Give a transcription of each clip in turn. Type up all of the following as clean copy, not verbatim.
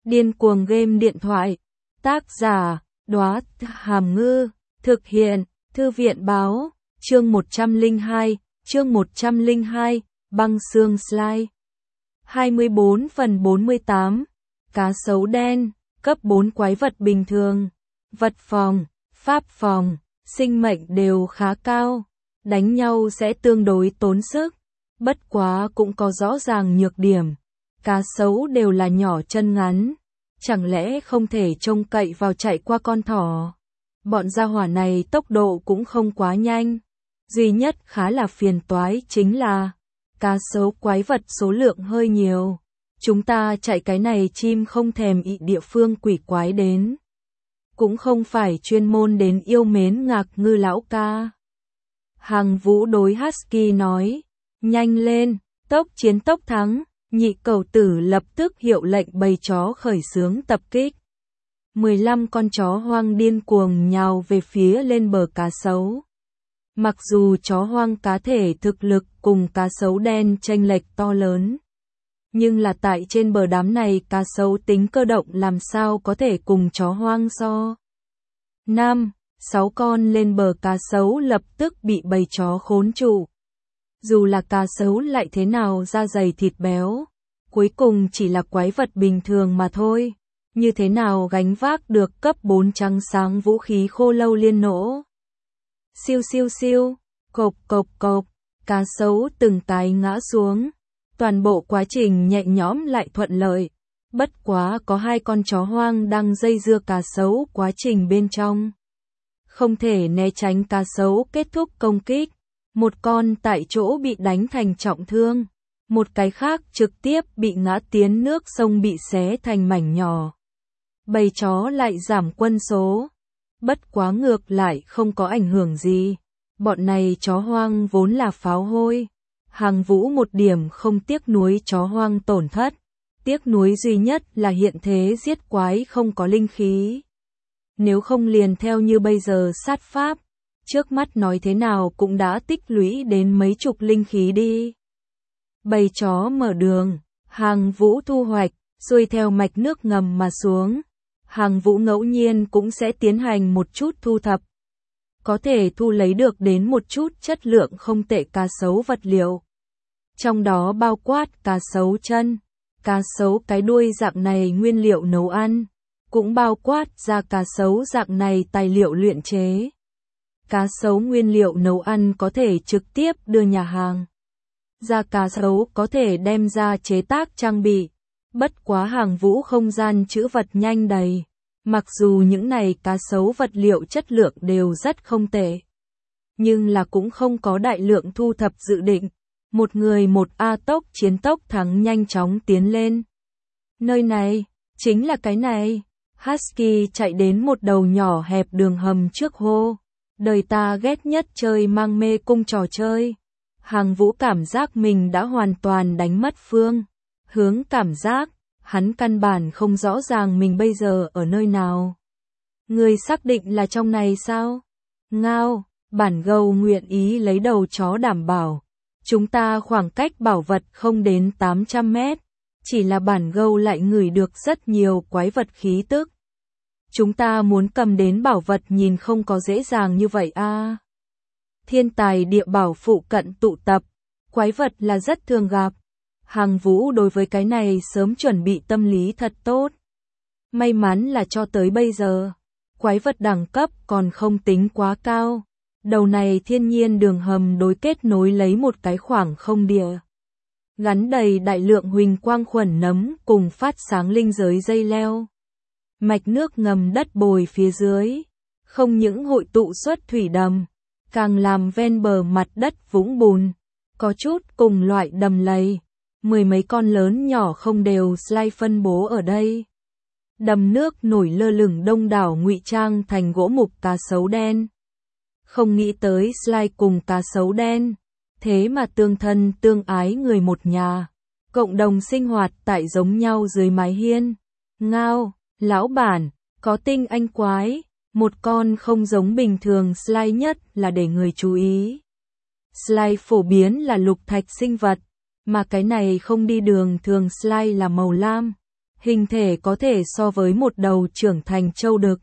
Điên cuồng game điện thoại. Tác giả, Đóa Hàm Ngư. Thực hiện, Thư viện báo. Chương 102, băng xương slide. 24/48. Cá sấu đen, cấp 4 quái vật bình thường. Vật phòng, pháp phòng, sinh mệnh đều khá cao. Đánh nhau sẽ tương đối tốn sức. Bất quá cũng có rõ ràng nhược điểm. Cá sấu đều là nhỏ chân ngắn. Chẳng lẽ không thể trông cậy vào chạy qua con thỏ? Bọn gia hỏa này tốc độ cũng không quá nhanh. Duy nhất khá là phiền toái chính là cá sấu quái vật số lượng hơi nhiều. Chúng ta chạy cái này chim không thèm ị địa phương quỷ quái đến. Cũng không phải chuyên môn đến yêu mến Ngạc Ngư lão ca. Hằng Vũ đối Husky nói, nhanh lên, tốc chiến tốc thắng. Nhị cầu tử lập tức hiệu lệnh bầy chó khởi xướng tập kích. 15 con chó hoang điên cuồng nhào về phía lên bờ cá sấu. Mặc dù chó hoang cá thể thực lực cùng cá sấu đen chênh lệch to lớn, nhưng là tại trên bờ đám này cá sấu tính cơ động làm sao có thể cùng chó hoang so. 5-6 con lên bờ cá sấu lập tức bị bầy chó khốn trụ. Dù là cá sấu lại thế nào da dày thịt béo, cuối cùng chỉ là quái vật bình thường mà thôi. Như thế nào gánh vác được cấp 4 trắng sáng vũ khí khô lâu liên nỗ. Siêu siêu siêu, cộp cộp cộp, cá sấu từng cái ngã xuống. Toàn bộ quá trình nhẹ nhõm lại thuận lợi. Bất quá có 2 con chó hoang đang dây dưa cá sấu quá trình bên trong. Không thể né tránh cá sấu kết thúc công kích. Một con tại chỗ bị đánh thành trọng thương. Một cái khác trực tiếp bị ngã tiến nước sông bị xé thành mảnh nhỏ. Bầy chó lại giảm quân số. Bất quá ngược lại không có ảnh hưởng gì. Bọn này chó hoang vốn là pháo hôi. Hằng Vũ một điểm không tiếc nuối chó hoang tổn thất. Tiếc nuối duy nhất là hiện thế giết quái không có linh khí. Nếu không liền theo như bây giờ sát pháp. Trước mắt nói thế nào cũng đã tích lũy đến mấy chục linh khí đi. Bầy chó mở đường, Hằng Vũ thu hoạch, xuôi theo mạch nước ngầm mà xuống. Hằng Vũ ngẫu nhiên cũng sẽ tiến hành một chút thu thập. Có thể thu lấy được đến một chút chất lượng không tệ cá sấu vật liệu. Trong đó bao quát cá sấu chân, cá sấu cái đuôi dạng này nguyên liệu nấu ăn, cũng bao quát da cá sấu dạng này tài liệu luyện chế. Cá sấu nguyên liệu nấu ăn có thể trực tiếp đưa nhà hàng. Da cá sấu có thể đem ra chế tác trang bị. Bất quá Hằng Vũ không gian trữ vật nhanh đầy. Mặc dù những này cá sấu vật liệu chất lượng đều rất không tệ. Nhưng là cũng không có đại lượng thu thập dự định. Một người một A tốc chiến tốc thắng nhanh chóng tiến lên. Nơi này, chính là cái này. Husky chạy đến một đầu nhỏ hẹp đường hầm trước hô. Đời ta ghét nhất chơi mang mê cung trò chơi. Hằng Vũ cảm giác mình đã hoàn toàn đánh mất phương hướng cảm giác. Hắn căn bản không rõ ràng mình bây giờ ở nơi nào. Người xác định là trong này sao? Ngao, bản gâu nguyện ý lấy đầu chó đảm bảo. Chúng ta khoảng cách bảo vật không đến 800 mét. Chỉ là bản gâu lại ngửi được rất nhiều quái vật khí tức. Chúng ta muốn cầm đến bảo vật nhìn không có dễ dàng như vậy a. Thiên tài địa bảo phụ cận tụ tập. Quái vật là rất thường gặp. Hằng Vũ đối với cái này sớm chuẩn bị tâm lý thật tốt. May mắn là cho tới bây giờ, quái vật đẳng cấp còn không tính quá cao. Đầu này thiên nhiên đường hầm đối kết nối lấy một cái khoảng không địa. Gắn đầy đại lượng huỳnh quang khuẩn nấm cùng phát sáng linh giới dây leo. Mạch nước ngầm đất bồi phía dưới, không những hội tụ xuất thủy đầm, càng làm ven bờ mặt đất vũng bùn, có chút cùng loại đầm lầy. 10 mấy con lớn nhỏ không đều slide phân bố ở đây. Đầm nước nổi lơ lửng đông đảo ngụy trang thành gỗ mục cá sấu đen. Không nghĩ tới slide cùng cá sấu đen, thế mà tương thân tương ái người một nhà, cộng đồng sinh hoạt tại giống nhau dưới mái hiên. Ngao, lão bản, có tinh anh quái, một con không giống bình thường slide nhất là để người chú ý. Slide phổ biến là lục thạch sinh vật. Mà cái này không đi đường thường slide là màu lam, hình thể có thể so với một đầu trưởng thành trâu đực.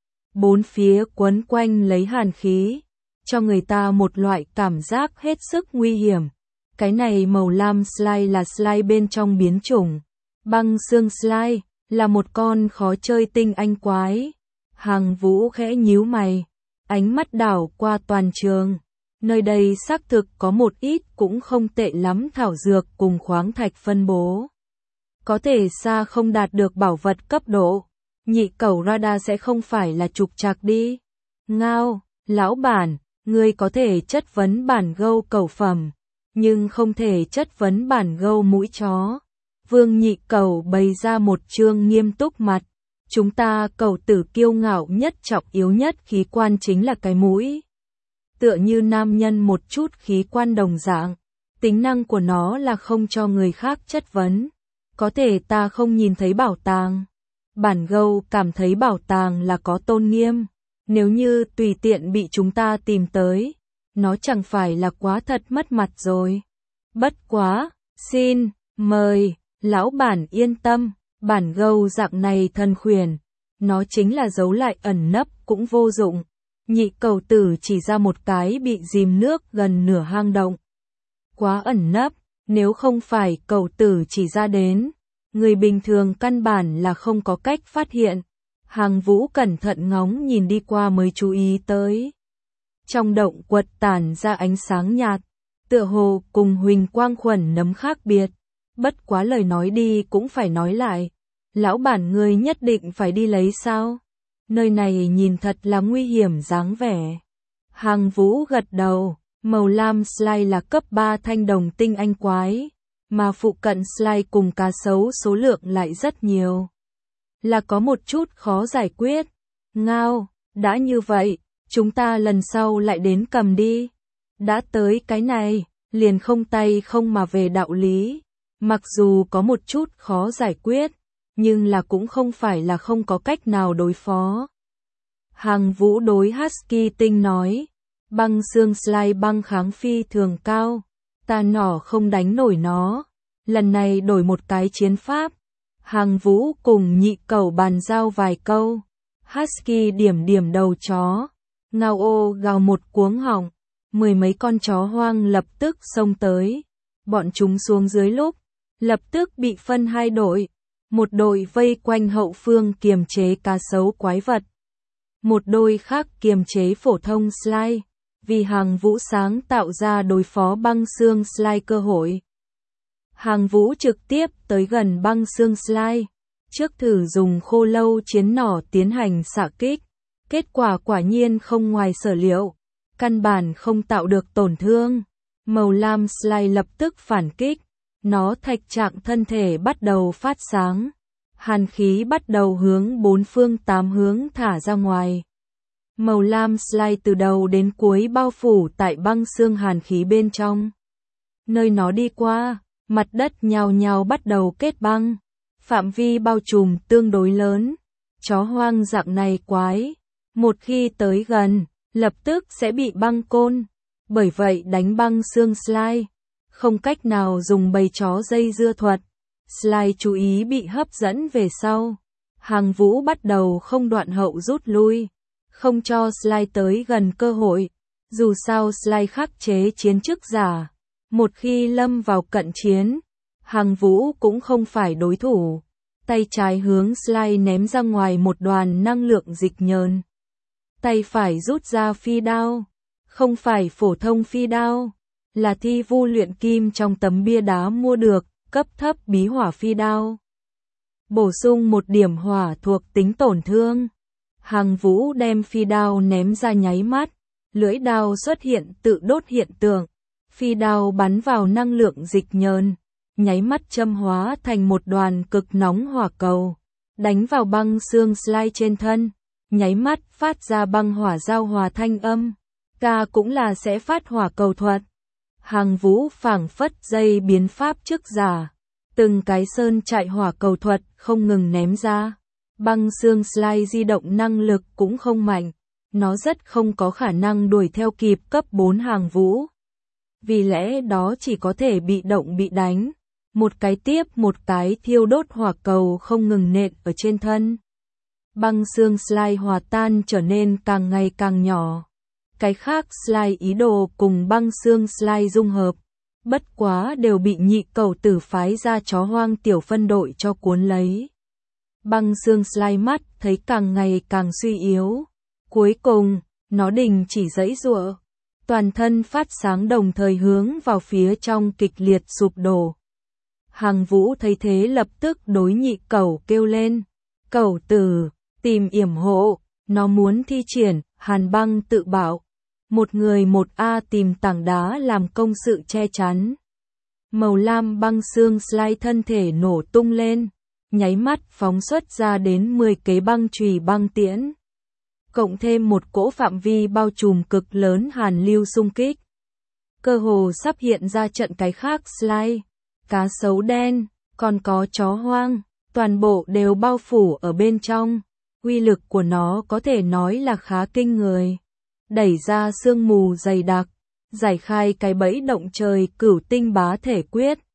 Bốn phía quấn quanh lấy hàn khí, cho người ta một loại cảm giác hết sức nguy hiểm. Cái này màu lam slime là slime bên trong biến chủng. Băng xương slime là một con khó chơi tinh anh quái. Hằng Vũ khẽ nhíu mày, ánh mắt đảo qua toàn trường. Nơi đây xác thực có một ít cũng không tệ lắm thảo dược cùng khoáng thạch phân bố. Có thể xa không đạt được bảo vật cấp độ. Nhị cẩu radar sẽ không phải là trục trặc đi. Ngao, lão bản, ngươi có thể chất vấn bản gâu cẩu phẩm, nhưng không thể chất vấn bản gâu mũi chó. Vương Nhị Cẩu bày ra một trương nghiêm túc mặt. Chúng ta cẩu tử kiêu ngạo nhất trọng yếu nhất khí quan chính là cái mũi. Tựa như nam nhân một chút khí quan đồng dạng. Tính năng của nó là không cho người khác chất vấn. Có thể ta không nhìn thấy bảo tàng. Bản gâu cảm thấy bảo tàng là có tôn nghiêm. Nếu như tùy tiện bị chúng ta tìm tới, nó chẳng phải là quá thật mất mặt rồi. Bất quá, xin, mời, lão bản yên tâm, bản gâu dạng này thân khuyển, nó chính là giấu lại ẩn nấp cũng vô dụng. Nhị cẩu tử chỉ ra một cái bị dìm nước gần nửa hang động. Quá ẩn nấp, nếu không phải cẩu tử chỉ ra đến, người bình thường căn bản là không có cách phát hiện. Hằng Vũ cẩn thận ngóng nhìn đi qua mới chú ý tới. Trong động quật tản ra ánh sáng nhạt, tựa hồ cùng huỳnh quang khuẩn nấm khác biệt. Bất quá lời nói đi cũng phải nói lại. Lão bản ngươi nhất định phải đi lấy sao? Nơi này nhìn thật là nguy hiểm dáng vẻ. Hằng Vũ gật đầu, màu lam slime là cấp 3 thanh đồng tinh anh quái, mà phụ cận slime cùng cá sấu số lượng lại rất nhiều. Là có một chút khó giải quyết. Ngao, đã như vậy, chúng ta lần sau lại đến cầm đi. Đã tới cái này, liền không tay không mà về đạo lý. Mặc dù có một chút khó giải quyết, nhưng là cũng không phải là không có cách nào đối phó. Hằng Vũ đối Husky Tinh nói, băng xương slime băng kháng phi thường cao, ta nỏ không đánh nổi nó. Lần này đổi một cái chiến pháp. Hằng Vũ cùng nhị cẩu bàn giao vài câu. Husky điểm điểm đầu chó. Ngao ô gào một cuống họng. 10 mấy con chó hoang lập tức xông tới. Bọn chúng xuống dưới lúc, lập tức bị phân hai đội. Một đội vây quanh hậu phương kiềm chế cá sấu quái vật. Một đội khác kiềm chế phổ thông slime. Vì Hằng Vũ sáng tạo ra đối phó băng xương slime cơ hội. Hằng Vũ trực tiếp tới gần băng xương slime, trước thử dùng khô lâu chiến nỏ tiến hành xạ kích. Kết quả quả nhiên không ngoài sở liệu, căn bản không tạo được tổn thương. Màu lam slime lập tức phản kích, nó thạch trạng thân thể bắt đầu phát sáng. Hàn khí bắt đầu hướng bốn phương tám hướng thả ra ngoài. Màu lam slime từ đầu đến cuối bao phủ tại băng xương hàn khí bên trong. Nơi nó đi qua, mặt đất nhào nhào bắt đầu kết băng, phạm vi bao trùm tương đối lớn. Chó hoang dạng này quái, một khi tới gần, lập tức sẽ bị băng côn. Bởi vậy đánh băng xương slime, không cách nào dùng bầy chó dây dưa thuật. Slime chú ý bị hấp dẫn về sau. Hằng Vũ bắt đầu không đoạn hậu rút lui, không cho slime tới gần cơ hội. Dù sao slime khắc chế chiến chức giả. Một khi lâm vào cận chiến, Hằng Vũ cũng không phải đối thủ. Tay trái hướng slime ném ra ngoài một đoàn năng lượng dịch nhờn. Tay phải rút ra phi đao. Không phải phổ thông phi đao, là thi vu luyện kim trong tấm bia đá mua được, cấp thấp bí hỏa phi đao. Bổ sung một điểm hỏa thuộc tính tổn thương. Hằng Vũ đem phi đao ném ra nháy mắt, lưỡi đao xuất hiện tự đốt hiện tượng. Phi đao bắn vào năng lượng dịch nhờn, nháy mắt châm hóa thành một đoàn cực nóng hỏa cầu, đánh vào băng xương slime trên thân, nháy mắt phát ra băng hỏa giao hòa thanh âm. Ca cũng là sẽ phát hỏa cầu thuật. Hằng Vũ phảng phất dây biến pháp trước giả, từng cái sơn chạy hỏa cầu thuật không ngừng ném ra. Băng xương slime di động năng lực cũng không mạnh, nó rất không có khả năng đuổi theo kịp cấp 4 Hằng Vũ. Vì lẽ đó chỉ có thể bị động bị đánh. Một cái tiếp một cái thiêu đốt hỏa cầu không ngừng nện ở trên thân. Băng xương slime hòa tan trở nên càng ngày càng nhỏ. Cái khác slime ý đồ cùng băng xương slime dung hợp. Bất quá đều bị nhị cầu tử phái ra chó hoang tiểu phân đội cho cuốn lấy. Băng xương slime mắt thấy càng ngày càng suy yếu. Cuối cùng, nó đình chỉ giãy giụa. Toàn thân phát sáng đồng thời hướng vào phía trong kịch liệt sụp đổ. Hàng Vũ thấy thế lập tức đối nhị cẩu kêu lên. Cẩu tử, tìm yểm hộ, nó muốn thi triển, Hàn Băng tự bảo. Một người một A tìm tảng đá làm công sự che chắn. Màu lam băng xương slime thân thể nổ tung lên, nháy mắt phóng xuất ra đến 10 cái băng chùy băng tiễn. Cộng thêm một cỗ phạm vi bao trùm cực lớn hàn lưu xung kích. Cơ hồ sắp hiện ra trận cái khác slime, cá sấu đen, còn có chó hoang, toàn bộ đều bao phủ ở bên trong. Uy lực của nó có thể nói là khá kinh người. Đẩy ra sương mù dày đặc, giải khai cái bẫy động trời cửu tinh bá thể quyết.